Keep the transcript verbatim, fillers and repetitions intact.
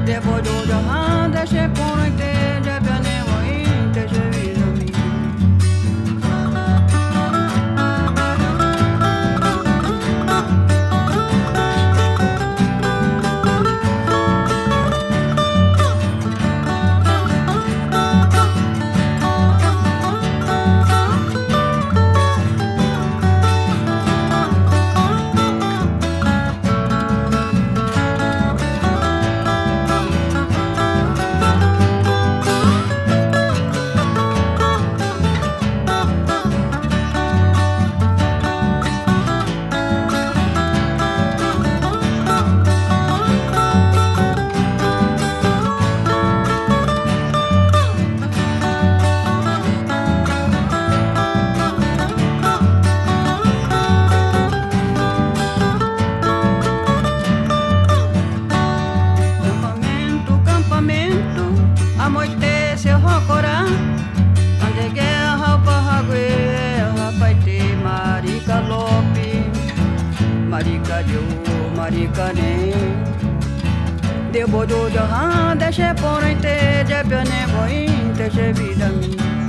Depois do jahan, deixe por noite, já bem moim, deixe vida minha. Amoitece o rocorá, onde guerra o barragueira, vai ter marica lope, marica de o, marica nem. Deu bodo de arran, deixe por noite, de pene boim, deixe vida minha.